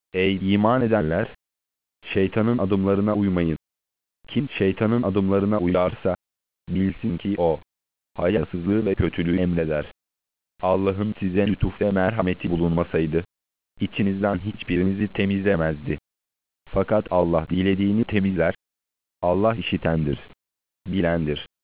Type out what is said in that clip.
Ey iman edenler! Şeytanın adımlarına uymayın. Kim şeytanın adımlarına uyarsa, bilsin ki o, hayasızlığı ve kötülüğü emreder. Allah'ın size lütuf ve merhameti bulunmasaydı, içinizden hiçbirinizi temizlemezdi. Fakat Allah dilediğini temizler. Allah işitendir, bilendir.